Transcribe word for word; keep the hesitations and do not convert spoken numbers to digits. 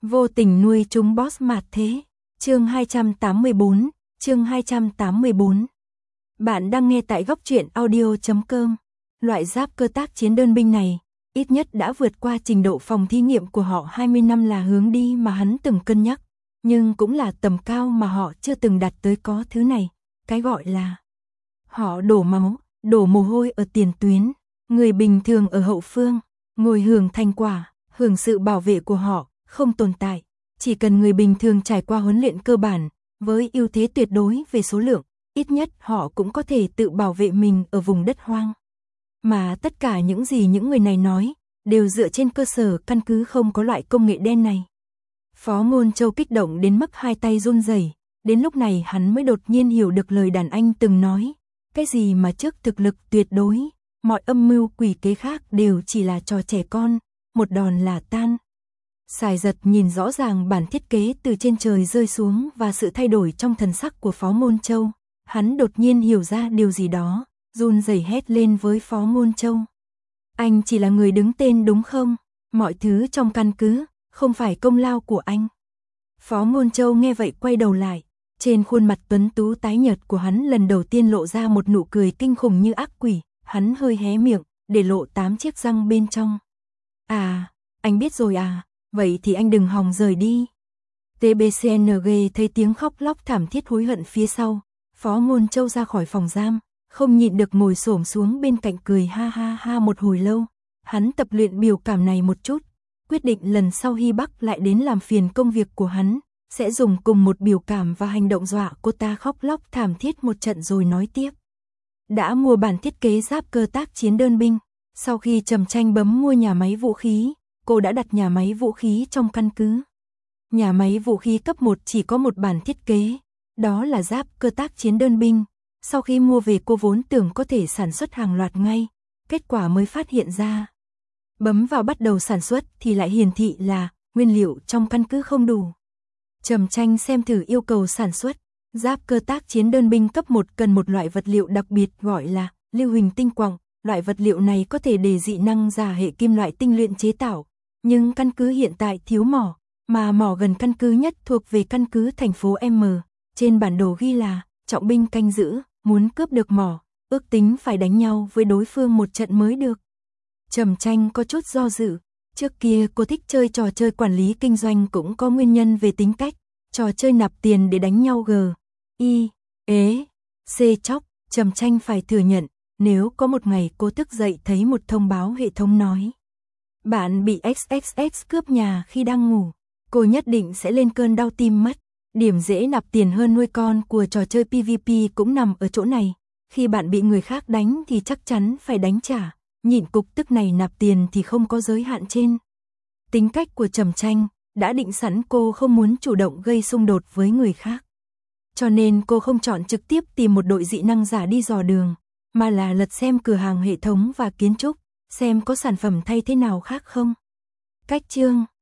Vô tình nuôi chúng boss mạt thế. Chương hai trăm tám mươi bốn, chương hai trăm tám mươi bốn. Bạn đang nghe tại góc truyện audio chấm com. Loại giáp cơ tác chiến đơn binh này, ít nhất đã vượt qua trình độ phòng thí nghiệm của họ hai mươi năm là hướng đi mà hắn từng cân nhắc, nhưng cũng là tầm cao mà họ chưa từng đạt tới có thứ này, cái gọi là họ đổ máu, đổ mồ hôi ở tiền tuyến, người bình thường ở hậu phương, ngồi hưởng thành quả, hưởng sự bảo vệ của họ, không tồn tại. Chỉ cần người bình thường trải qua huấn luyện cơ bản, với ưu thế tuyệt đối về số lượng, ít nhất họ cũng có thể tự bảo vệ mình ở vùng đất hoang. Mà tất cả những gì những người này nói, đều dựa trên cơ sở căn cứ không có loại công nghệ đen này. Phó Ngôn Châu kích động đến mức hai tay run rẩy. Đến lúc này hắn mới đột nhiên hiểu được lời đàn anh từng nói, cái gì mà trước thực lực tuyệt đối, mọi âm mưu quỷ kế khác đều chỉ là trò trẻ con, một đòn là tan. Sài Giật nhìn rõ ràng bản thiết kế từ trên trời rơi xuống và sự thay đổi trong thần sắc của Phó Ngôn Châu. Hắn đột nhiên hiểu ra điều gì đó, run rẩy hét lên với Phó Ngôn Châu. Anh chỉ là người đứng tên đúng không? Mọi thứ trong căn cứ, không phải công lao của anh. Phó Ngôn Châu nghe vậy quay đầu lại. Trên khuôn mặt tuấn tú tái nhợt của hắn lần đầu tiên lộ ra một nụ cười kinh khủng như ác quỷ. Hắn hơi hé miệng, để lộ tám chiếc răng bên trong. À, anh biết rồi à, vậy thì anh đừng hòng rời đi. tê bê xê en giê thấy tiếng khóc lóc thảm thiết hối hận phía sau. Phó Ngôn Châu ra khỏi phòng giam, không nhịn được ngồi xổm xuống bên cạnh cười ha ha ha một hồi lâu. Hắn tập luyện biểu cảm này một chút, quyết định lần sau Hy Bắc lại đến làm phiền công việc của hắn, sẽ dùng cùng một biểu cảm và hành động dọa cô ta khóc lóc thảm thiết một trận rồi nói tiếp. Đã mua bản thiết kế giáp cơ tác chiến đơn binh, sau khi Trầm Tranh bấm mua nhà máy vũ khí, cô đã đặt nhà máy vũ khí trong căn cứ. Nhà máy vũ khí cấp một chỉ có một bản thiết kế, đó là giáp cơ tác chiến đơn binh. Sau khi mua về cô vốn tưởng có thể sản xuất hàng loạt ngay, kết quả mới phát hiện ra. Bấm vào bắt đầu sản xuất thì lại hiển thị là nguyên liệu trong căn cứ không đủ. Trầm Tranh xem thử yêu cầu sản xuất, giáp cơ tác chiến đơn binh cấp một cần một loại vật liệu đặc biệt gọi là lưu huỳnh tinh quặng. Loại vật liệu này có thể để dị năng giả hệ kim loại tinh luyện chế tạo, nhưng căn cứ hiện tại thiếu mỏ, mà mỏ gần căn cứ nhất thuộc về căn cứ thành phố M. Trên bản đồ ghi là trọng binh canh giữ, muốn cướp được mỏ, ước tính phải đánh nhau với đối phương một trận mới được. Trầm Tranh có chút do dự, trước kia cô thích chơi trò chơi quản lý kinh doanh cũng có nguyên nhân về tính cách, trò chơi nạp tiền để đánh nhau G, I, ế, C chóc. Trầm Tranh phải thừa nhận, nếu có một ngày cô thức dậy thấy một thông báo hệ thống nói bạn bị ích ích ích cướp nhà khi đang ngủ, cô nhất định sẽ lên cơn đau tim mất. Điểm dễ nạp tiền hơn nuôi con của trò chơi pê vê pê cũng nằm ở chỗ này, khi bạn bị người khác đánh thì chắc chắn phải đánh trả, nhịn cục tức này nạp tiền thì không có giới hạn trên. Tính cách của Trầm Tranh đã định sẵn cô không muốn chủ động gây xung đột với người khác. Cho nên cô không chọn trực tiếp tìm một đội dị năng giả đi dò đường, mà là lật xem cửa hàng hệ thống và kiến trúc, xem có sản phẩm thay thế nào khác không. Cách chương